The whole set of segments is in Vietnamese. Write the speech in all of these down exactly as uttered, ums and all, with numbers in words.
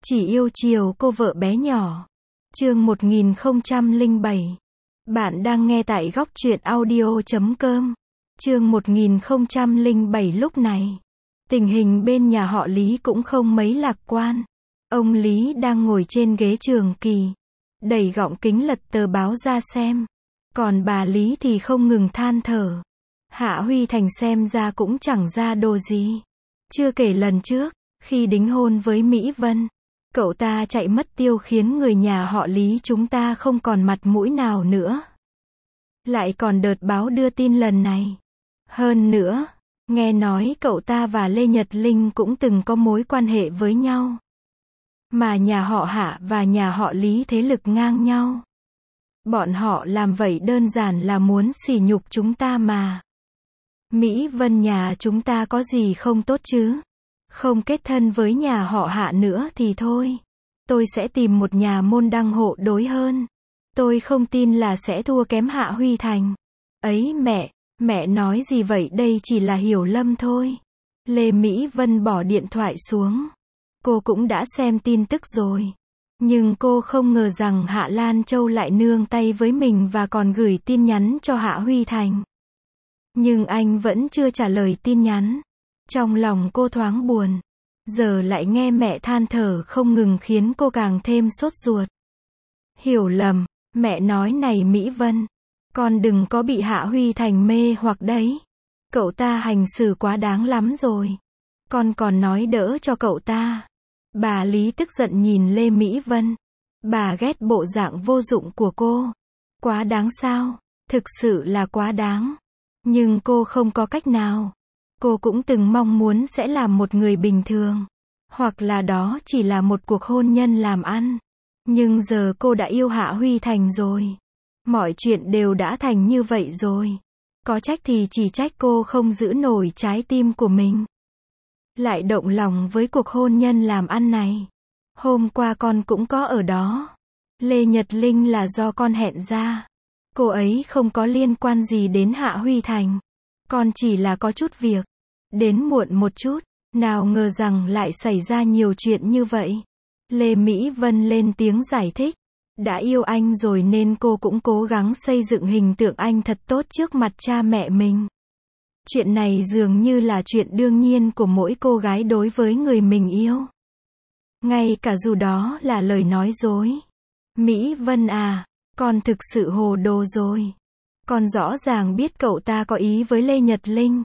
Chỉ yêu chiều cô vợ bé nhỏ. Chương một nghìn không trăm lẻ bảy. Bạn đang nghe tại góc truyện audio chấm com. Chương một nghìn không trăm lẻ bảy. Lúc này, tình hình bên nhà họ Lý cũng không mấy lạc quan. Ông Lý đang ngồi trên ghế trường kỳ, đẩy gọng kính lật tờ báo ra xem. Còn bà Lý thì không ngừng than thở. Hạ Huy Thành xem ra cũng chẳng ra đồ gì. Chưa kể lần trước, khi đính hôn với Mỹ Vân, cậu ta chạy mất tiêu khiến người nhà họ Lý chúng ta không còn mặt mũi nào nữa. Lại còn đợt báo đưa tin lần này. Hơn nữa, nghe nói cậu ta và Lê Nhật Linh cũng từng có mối quan hệ với nhau. Mà nhà họ Hạ và nhà họ Lý thế lực ngang nhau. Bọn họ làm vậy đơn giản là muốn sỉ nhục chúng ta mà. Mỹ Vân nhà chúng ta có gì không tốt chứ? Không kết thân với nhà họ Hạ nữa thì thôi. Tôi sẽ tìm một nhà môn đăng hộ đối hơn. Tôi không tin là sẽ thua kém Hạ Huy Thành. Ấy mẹ, mẹ nói gì vậy, đây chỉ là hiểu lầm thôi. Lê Mỹ Vân bỏ điện thoại xuống. Cô cũng đã xem tin tức rồi. Nhưng cô không ngờ rằng Hạ Lan Châu lại nương tay với mình và còn gửi tin nhắn cho Hạ Huy Thành. Nhưng anh vẫn chưa trả lời tin nhắn. Trong lòng cô thoáng buồn. Giờ lại nghe mẹ than thở không ngừng khiến cô càng thêm sốt ruột. Hiểu lầm, mẹ nói này Mỹ Vân. Con đừng có bị Hạ Huy Thành mê hoặc đấy. Cậu ta hành xử quá đáng lắm rồi. Con còn nói đỡ cho cậu ta. Bà Lý tức giận nhìn Lê Mỹ Vân. Bà ghét bộ dạng vô dụng của cô. Quá đáng sao? Thực sự là quá đáng. Nhưng cô không có cách nào. Cô cũng từng mong muốn sẽ làm một người bình thường. Hoặc là đó chỉ là một cuộc hôn nhân làm ăn. Nhưng giờ cô đã yêu Hạ Huy Thành rồi. Mọi chuyện đều đã thành như vậy rồi. Có trách thì chỉ trách cô không giữ nổi trái tim của mình. Lại động lòng với cuộc hôn nhân làm ăn này. Hôm qua con cũng có ở đó. Lê Nhật Linh là do con hẹn ra. Cô ấy không có liên quan gì đến Hạ Huy Thành. Con chỉ là có chút việc. Đến muộn một chút. Nào ngờ rằng lại xảy ra nhiều chuyện như vậy. Lê Mỹ Vân lên tiếng giải thích. Đã yêu anh rồi nên cô cũng cố gắng xây dựng hình tượng anh thật tốt trước mặt cha mẹ mình. Chuyện này dường như là chuyện đương nhiên của mỗi cô gái đối với người mình yêu. Ngay cả dù đó là lời nói dối. Mỹ Vân à, con thực sự hồ đồ rồi. Con rõ ràng biết cậu ta có ý với Lê Nhật Linh.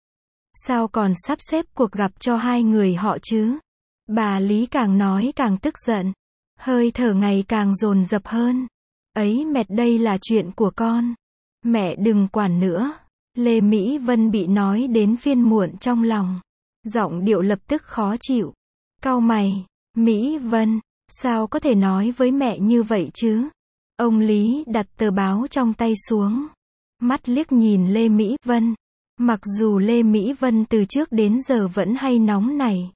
Sao còn sắp xếp cuộc gặp cho hai người họ chứ? Bà Lý càng nói càng tức giận. Hơi thở ngày càng dồn dập hơn. Ấy mẹ, đây là chuyện của con. Mẹ đừng quản nữa. Lê Mỹ Vân bị nói đến phiên muộn trong lòng. Giọng điệu lập tức khó chịu. Cau mày. Mỹ Vân, sao có thể nói với mẹ như vậy chứ? Ông Lý đặt tờ báo trong tay xuống. Mắt liếc nhìn Lê Mỹ Vân. Mặc dù Lê Mỹ Vân từ trước đến giờ vẫn hay nóng nảy.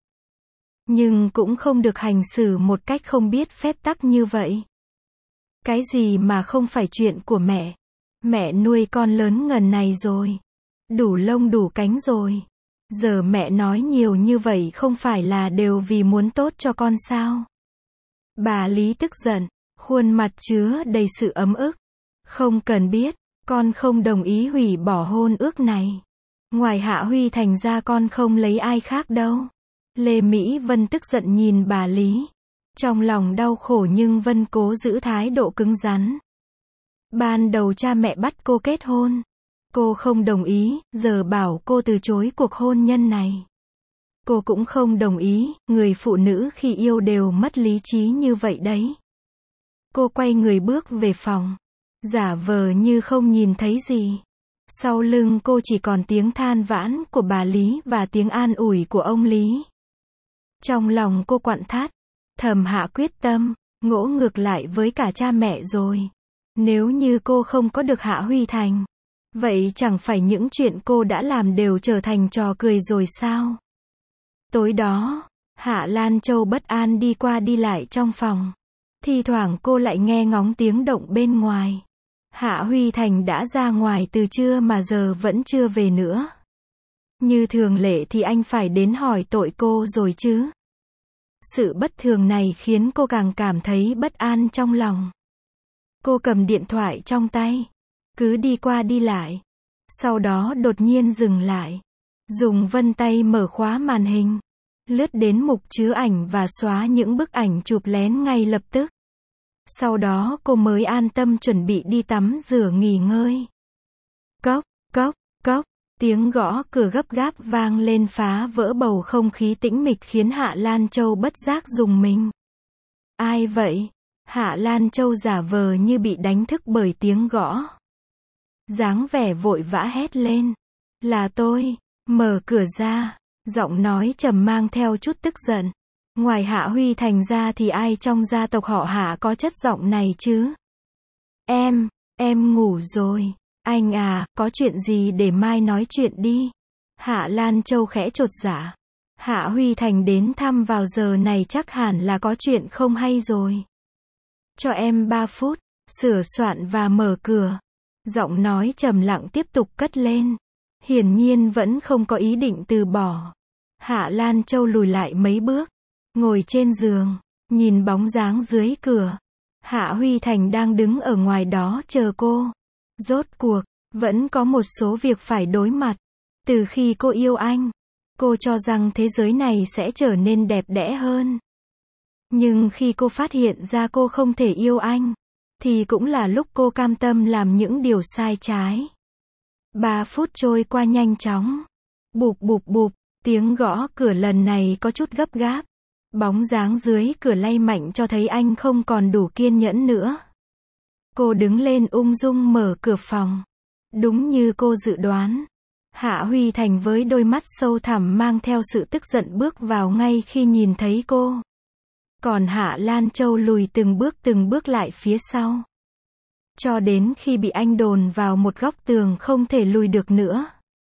Nhưng cũng không được hành xử một cách không biết phép tắc như vậy. Cái gì mà không phải chuyện của mẹ. Mẹ nuôi con lớn ngần này rồi. Đủ lông đủ cánh rồi. Giờ mẹ nói nhiều như vậy không phải là đều vì muốn tốt cho con sao? Bà Lý tức giận, khuôn mặt chứa đầy sự ấm ức. Không cần biết, con không đồng ý hủy bỏ hôn ước này. Ngoài Hạ Huy Thành ra con không lấy ai khác đâu. Lê Mỹ Vân tức giận nhìn bà Lý. Trong lòng đau khổ nhưng Vân cố giữ thái độ cứng rắn. Ban đầu cha mẹ bắt cô kết hôn. Cô không đồng ý, giờ bảo cô từ chối cuộc hôn nhân này. Cô cũng không đồng ý, người phụ nữ khi yêu đều mất lý trí như vậy đấy. Cô quay người bước về phòng. Giả vờ như không nhìn thấy gì. Sau lưng cô chỉ còn tiếng than vãn của bà Lý và tiếng an ủi của ông Lý. Trong lòng cô quặn thắt, thầm hạ quyết tâm, ngỗ ngược lại với cả cha mẹ rồi. Nếu như cô không có được Hạ Huy Thành, vậy chẳng phải những chuyện cô đã làm đều trở thành trò cười rồi sao? Tối đó, Hạ Lan Châu bất an đi qua đi lại trong phòng. Thi thoảng cô lại nghe ngóng tiếng động bên ngoài. Hạ Huy Thành đã ra ngoài từ trưa mà giờ vẫn chưa về nữa. Như thường lệ thì anh phải đến hỏi tội cô rồi chứ. Sự bất thường này khiến cô càng cảm thấy bất an trong lòng. Cô cầm điện thoại trong tay, cứ đi qua đi lại. Sau đó đột nhiên dừng lại. Dùng vân tay mở khóa màn hình. Lướt đến mục chứa ảnh và xóa những bức ảnh chụp lén ngay lập tức. Sau đó cô mới an tâm chuẩn bị đi tắm rửa nghỉ ngơi. Cốc, cốc, cốc. Tiếng gõ cửa gấp gáp vang lên phá vỡ bầu không khí tĩnh mịch khiến Hạ Lan Châu bất giác rùng mình. Ai vậy? Hạ Lan Châu giả vờ như bị đánh thức bởi tiếng gõ. Dáng vẻ vội vã hét lên. Là tôi, mở cửa ra. Giọng nói trầm mang theo chút tức giận. Ngoài Hạ Huy Thành ra thì ai trong gia tộc họ Hạ có chất giọng này chứ? Em, em ngủ rồi. Anh à, có chuyện gì để mai nói chuyện đi. Hạ Lan Châu khẽ chột dạ. Hạ Huy Thành đến thăm vào giờ này chắc hẳn là có chuyện không hay rồi. Cho em ba phút, sửa soạn và mở cửa. Giọng nói trầm lặng tiếp tục cất lên. Hiển nhiên vẫn không có ý định từ bỏ. Hạ Lan Châu lùi lại mấy bước, ngồi trên giường, nhìn bóng dáng dưới cửa. Hạ Huy Thành đang đứng ở ngoài đó chờ cô. Rốt cuộc, vẫn có một số việc phải đối mặt. Từ khi cô yêu anh, cô cho rằng thế giới này sẽ trở nên đẹp đẽ hơn. Nhưng khi cô phát hiện ra cô không thể yêu anh, thì cũng là lúc cô cam tâm làm những điều sai trái. Ba phút trôi qua nhanh chóng. Bụp bụp bụp, tiếng gõ cửa lần này có chút gấp gáp. Bóng dáng dưới cửa lay mạnh cho thấy anh không còn đủ kiên nhẫn nữa. Cô đứng lên ung dung mở cửa phòng. Đúng như cô dự đoán. Hạ Huy Thành với đôi mắt sâu thẳm mang theo sự tức giận bước vào ngay khi nhìn thấy cô. Còn Hạ Lan Châu lùi từng bước từng bước lại phía sau. Cho đến khi bị anh đồn vào một góc tường không thể lùi được nữa.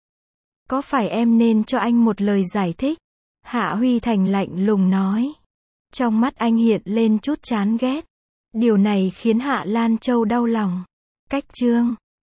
Có phải em nên cho anh một lời giải thích? Hạ Huy Thành lạnh lùng nói. Trong mắt anh hiện lên chút chán ghét. Điều này khiến Hạ Lan Châu đau lòng. Cách chương